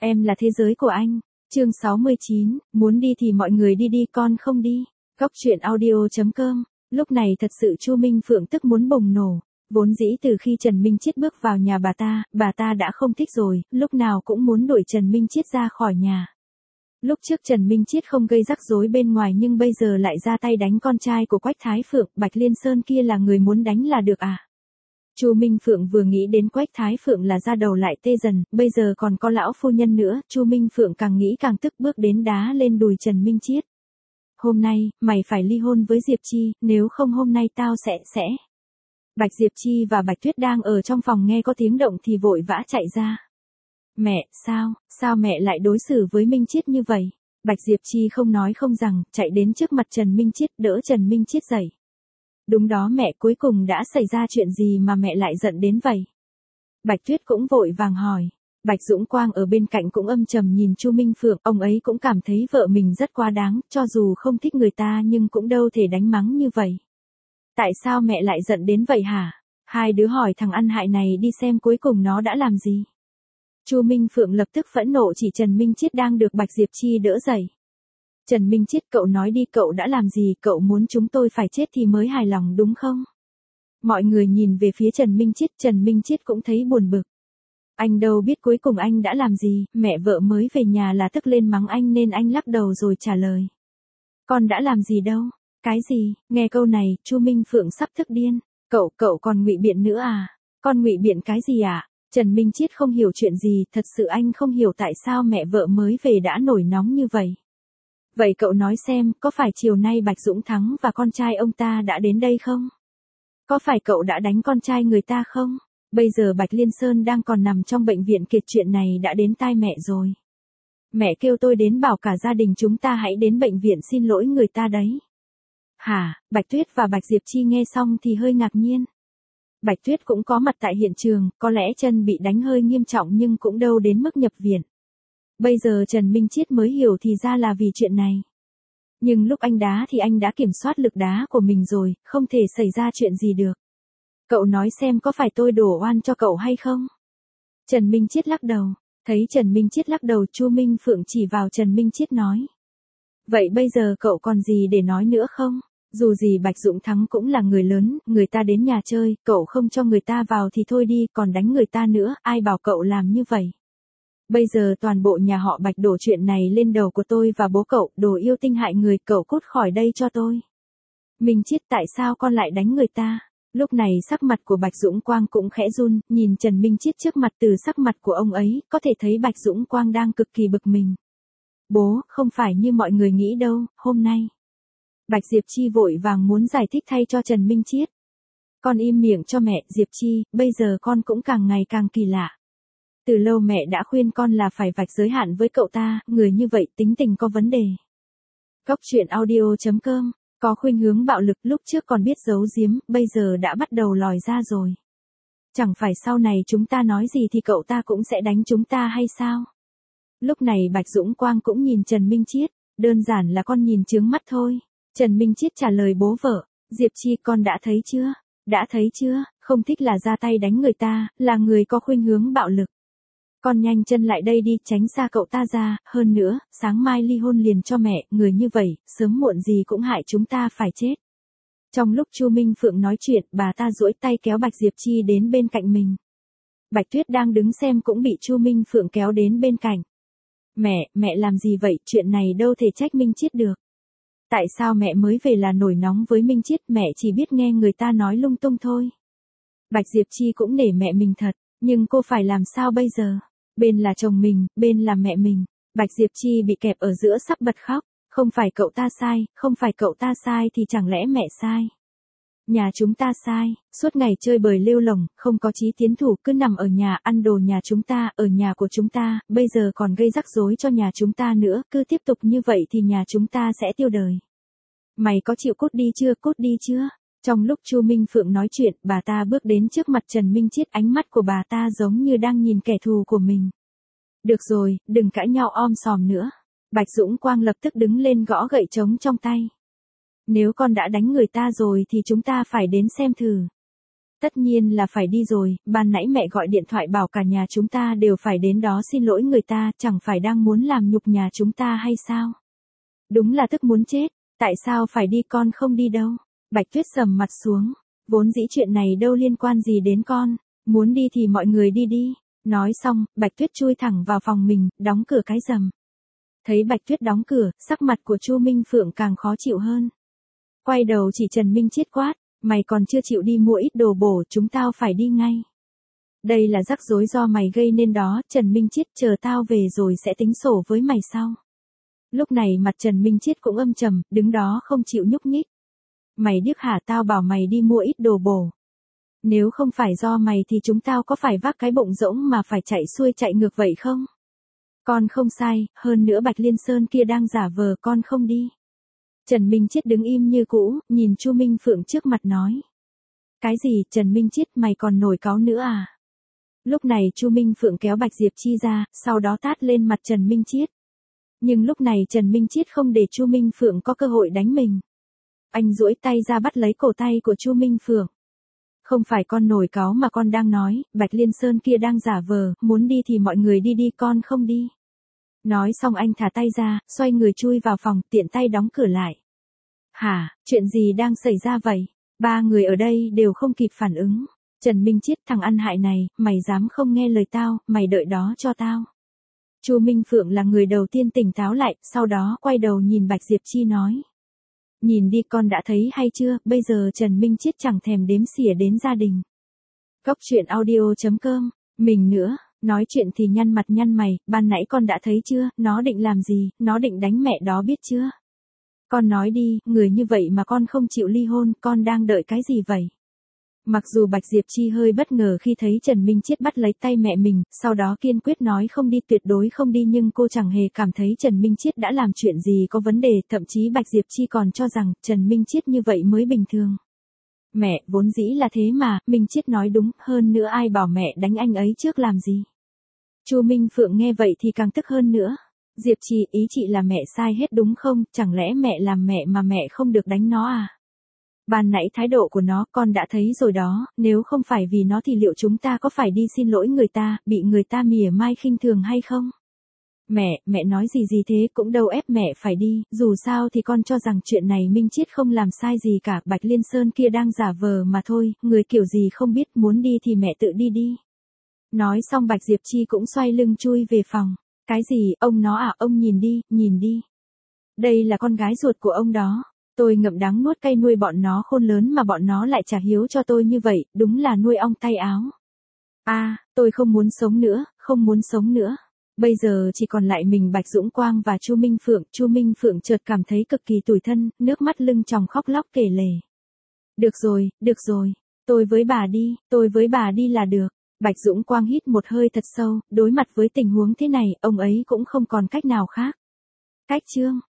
Em là thế giới của anh. Chương 69, muốn đi thì mọi người đi đi con không đi. Góc truyện audio.com. Lúc này thật sự Chu Minh Phượng tức muốn bùng nổ. Vốn dĩ từ khi Trần Minh Chiết bước vào nhà bà ta đã không thích rồi, lúc nào cũng muốn đuổi Trần Minh Chiết ra khỏi nhà. Lúc trước Trần Minh Chiết không gây rắc rối bên ngoài nhưng bây giờ lại ra tay đánh con trai của Quách Thái Phượng, Bạch Liên Sơn kia là người muốn đánh là được à? Chu Minh Phượng vừa nghĩ đến Quách Thái Phượng là da đầu lại tê dần, bây giờ còn có lão phu nhân nữa, Chu Minh Phượng càng nghĩ càng tức bước đến đá lên đùi Trần Minh Chiết. Hôm nay, mày phải ly hôn với Diệp Chi, nếu không hôm nay tao sẽ. Bạch Diệp Chi và Bạch Tuyết đang ở trong phòng nghe có tiếng động thì vội vã chạy ra. Mẹ, sao mẹ lại đối xử với Minh Chiết như vậy? Bạch Diệp Chi không nói không rằng, chạy đến trước mặt Trần Minh Chiết đỡ Trần Minh Chiết dậy. Đúng đó mẹ, cuối cùng đã xảy ra chuyện gì mà mẹ lại giận đến vậy? Bạch Tuyết cũng vội vàng hỏi. Bạch Dũng Quang ở bên cạnh cũng âm trầm nhìn Chu Minh Phượng, ông ấy cũng cảm thấy vợ mình rất quá đáng, cho dù không thích người ta nhưng cũng đâu thể đánh mắng như vậy. Tại sao mẹ lại giận đến vậy hả? Hai đứa hỏi thằng ăn hại này đi xem cuối cùng nó đã làm gì. Chu Minh Phượng lập tức phẫn nộ chỉ Trần Minh Chiết đang được Bạch Diệp Chi đỡ dậy. Trần Minh Chiết, cậu nói đi, cậu đã làm gì, cậu muốn chúng tôi phải chết thì mới hài lòng đúng không? Mọi người nhìn về phía Trần Minh Chiết cũng thấy buồn bực. Anh đâu biết cuối cùng anh đã làm gì, mẹ vợ mới về nhà là tức lên mắng anh nên anh lắc đầu rồi trả lời. Con đã làm gì đâu, cái gì, nghe câu này, Chu Minh Phượng sắp tức điên, cậu còn ngụy biện nữa à, con ngụy biện cái gì à? Trần Minh Chiết không hiểu chuyện gì, thật sự anh không hiểu tại sao mẹ vợ mới về đã nổi nóng như vậy. Vậy cậu nói xem, có phải chiều nay Bạch Dũng Thắng và con trai ông ta đã đến đây không? Có phải cậu đã đánh con trai người ta không? Bây giờ Bạch Liên Sơn đang còn nằm trong bệnh viện kiệt, chuyện này đã đến tai mẹ rồi. Mẹ kêu tôi đến bảo cả gia đình chúng ta hãy đến bệnh viện xin lỗi người ta đấy. Hả? Bạch Tuyết và Bạch Diệp Chi nghe xong thì hơi ngạc nhiên. Bạch Tuyết cũng có mặt tại hiện trường, có lẽ chân bị đánh hơi nghiêm trọng nhưng cũng đâu đến mức nhập viện. Bây giờ Trần Minh Chiết mới hiểu thì ra là vì chuyện này. Nhưng lúc anh đá thì anh đã kiểm soát lực đá của mình rồi, không thể xảy ra chuyện gì được. Cậu nói xem có phải tôi đổ oan cho cậu hay không? Trần Minh Chiết lắc đầu. Thấy Trần Minh Chiết lắc đầu, Chu Minh Phượng chỉ vào Trần Minh Chiết nói. Vậy bây giờ cậu còn gì để nói nữa không? Dù gì Bạch Dũng Thắng cũng là người lớn, người ta đến nhà chơi, cậu không cho người ta vào thì thôi đi, còn đánh người ta nữa, ai bảo cậu làm như vậy? Bây giờ toàn bộ nhà họ Bạch đổ chuyện này lên đầu của tôi và bố cậu, đồ yêu tinh hại người, cậu cút khỏi đây cho tôi. Minh Chiết, tại sao con lại đánh người ta? Lúc này sắc mặt của Bạch Dũng Quang cũng khẽ run, nhìn Trần Minh Chiết trước mặt, từ sắc mặt của ông ấy, có thể thấy Bạch Dũng Quang đang cực kỳ bực mình. Bố, không phải như mọi người nghĩ đâu, hôm nay. Bạch Diệp Chi vội vàng muốn giải thích thay cho Trần Minh Chiết. Con im miệng cho mẹ, Diệp Chi, bây giờ con cũng càng ngày càng kỳ lạ. Từ lâu mẹ đã khuyên con là phải vạch giới hạn với cậu ta, người như vậy tính tình có vấn đề. Góc truyện audio.com, có khuynh hướng bạo lực, lúc trước còn biết giấu giếm, bây giờ đã bắt đầu lòi ra rồi. Chẳng phải sau này chúng ta nói gì thì cậu ta cũng sẽ đánh chúng ta hay sao? Lúc này Bạch Dũng Quang cũng nhìn Trần Minh Chiết, đơn giản là con nhìn chướng mắt thôi. Trần Minh Chiết trả lời bố vợ, Diệp Chi, con đã thấy chưa? Đã thấy chưa, không thích là ra tay đánh người ta, là người có khuynh hướng bạo lực. Con nhanh chân lại đây đi, tránh xa cậu ta ra, hơn nữa, sáng mai ly hôn liền cho mẹ, người như vậy, sớm muộn gì cũng hại chúng ta phải chết. Trong lúc Chu Minh Phượng nói chuyện, bà ta duỗi tay kéo Bạch Diệp Chi đến bên cạnh mình. Bạch Tuyết đang đứng xem cũng bị Chu Minh Phượng kéo đến bên cạnh. Mẹ làm gì vậy, chuyện này đâu thể trách Minh Chiết được. Tại sao mẹ mới về là nổi nóng với Minh Chiết, mẹ chỉ biết nghe người ta nói lung tung thôi. Bạch Diệp Chi cũng nể mẹ mình thật, nhưng cô phải làm sao bây giờ? Bên là chồng mình, bên là mẹ mình. Bạch Diệp Chi bị kẹp ở giữa sắp bật khóc. Không phải cậu ta sai, không phải cậu ta sai thì chẳng lẽ mẹ sai? Nhà chúng ta sai, suốt ngày chơi bời lêu lổng, không có chí tiến thủ, cứ nằm ở nhà ăn đồ nhà chúng ta, ở nhà của chúng ta, bây giờ còn gây rắc rối cho nhà chúng ta nữa, cứ tiếp tục như vậy thì nhà chúng ta sẽ tiêu đời. Mày có chịu cút đi chưa? Trong lúc Chu Minh Phượng nói chuyện, bà ta bước đến trước mặt Trần Minh Chiết, ánh mắt của bà ta giống như đang nhìn kẻ thù của mình. Được rồi, đừng cãi nhau om sòm nữa. Bạch Dũng Quang lập tức đứng lên gõ gậy trống trong tay. Nếu con đã đánh người ta rồi thì chúng ta phải đến xem thử. Tất nhiên là phải đi rồi, ban nãy mẹ gọi điện thoại bảo cả nhà chúng ta đều phải đến đó xin lỗi người ta, chẳng phải đang muốn làm nhục nhà chúng ta hay sao? Đúng là tức muốn chết, tại sao phải đi con không đi đâu? Bạch Tuyết sầm mặt xuống, vốn dĩ chuyện này đâu liên quan gì đến con, muốn đi thì mọi người đi đi. Nói xong, Bạch Tuyết chui thẳng vào phòng mình, đóng cửa cái rầm. Thấy Bạch Tuyết đóng cửa, sắc mặt của Chu Minh Phượng càng khó chịu hơn. Quay đầu chỉ Trần Minh Chiết quát, mày còn chưa chịu đi mua ít đồ bổ, chúng tao phải đi ngay. Đây là rắc rối do mày gây nên đó, Trần Minh Chiết, chờ tao về rồi sẽ tính sổ với mày sau. Lúc này mặt Trần Minh Chiết cũng âm trầm, đứng đó không chịu nhúc nhích. Mày điếc hả, tao bảo mày đi mua ít đồ bổ. Nếu không phải do mày thì chúng tao có phải vác cái bụng rỗng mà phải chạy xuôi chạy ngược vậy không? Con không sai, hơn nữa Bạch Liên Sơn kia đang giả vờ, con không đi. Trần Minh Chiết đứng im như cũ, nhìn Chu Minh Phượng trước mặt nói. Cái gì, Trần Minh Chiết, mày còn nổi cáu nữa à? Lúc này Chu Minh Phượng kéo Bạch Diệp Chi ra, sau đó tát lên mặt Trần Minh Chiết. Nhưng lúc này Trần Minh Chiết không để Chu Minh Phượng có cơ hội đánh mình. Anh duỗi tay ra bắt lấy cổ tay của Chu Minh Phượng. Không phải con nổi cáu mà con đang nói, Bạch Liên Sơn kia đang giả vờ, muốn đi thì mọi người đi đi, con không đi. Nói xong anh thả tay ra, xoay người chui vào phòng, tiện tay đóng cửa lại. Hả, chuyện gì đang xảy ra vậy? Ba người ở đây đều không kịp phản ứng. Trần Minh Chiết, thằng ăn hại này, mày dám không nghe lời tao, mày đợi đó cho tao. Chu Minh Phượng là người đầu tiên tỉnh táo lại, sau đó quay đầu nhìn Bạch Diệp Chi nói. Nhìn đi, con đã thấy hay chưa, bây giờ Trần Minh Chiết chẳng thèm đếm xỉa đến gia đình. Cốc truyện audio.com, mình nữa, nói chuyện thì nhăn mặt nhăn mày, ban nãy con đã thấy chưa, nó định làm gì, nó định đánh mẹ đó biết chưa? Con nói đi, người như vậy mà con không chịu ly hôn, con đang đợi cái gì vậy? Mặc dù Bạch Diệp Chi hơi bất ngờ khi thấy Trần Minh Chiết bắt lấy tay mẹ mình, sau đó kiên quyết nói không đi, tuyệt đối không đi, nhưng cô chẳng hề cảm thấy Trần Minh Chiết đã làm chuyện gì có vấn đề, thậm chí Bạch Diệp Chi còn cho rằng Trần Minh Chiết như vậy mới bình thường. Mẹ, vốn dĩ là thế mà, Minh Chiết nói đúng, hơn nữa ai bảo mẹ đánh anh ấy trước làm gì? Chu Minh Phượng nghe vậy thì càng tức hơn nữa. Diệp Chi, ý chị là mẹ sai hết đúng không, chẳng lẽ mẹ làm mẹ mà mẹ không được đánh nó à? Ban nãy thái độ của nó con đã thấy rồi đó, nếu không phải vì nó thì liệu chúng ta có phải đi xin lỗi người ta, bị người ta mỉa mai khinh thường hay không? Mẹ nói gì thế, cũng đâu ép mẹ phải đi, dù sao thì con cho rằng chuyện này Minh Chiết không làm sai gì cả, Bạch Liên Sơn kia đang giả vờ mà thôi, người kiểu gì không biết, muốn đi thì mẹ tự đi đi. Nói xong Bạch Diệp Chi cũng xoay lưng chui về phòng. Cái gì, ông nó à, ông nhìn đi. Đây là con gái ruột của ông đó. Tôi ngậm đắng nuốt cay nuôi bọn nó khôn lớn mà bọn nó lại trả hiếu cho tôi như vậy, đúng là nuôi ong tay áo. Tôi không muốn sống nữa. Bây giờ chỉ còn lại mình Bạch Dũng Quang và Chu Minh Phượng chợt cảm thấy cực kỳ tủi thân, nước mắt lưng tròng khóc lóc kể lể. Được rồi, tôi với bà đi là được. Bạch Dũng Quang hít một hơi thật sâu, đối mặt với tình huống thế này, ông ấy cũng không còn cách nào khác. Cách chương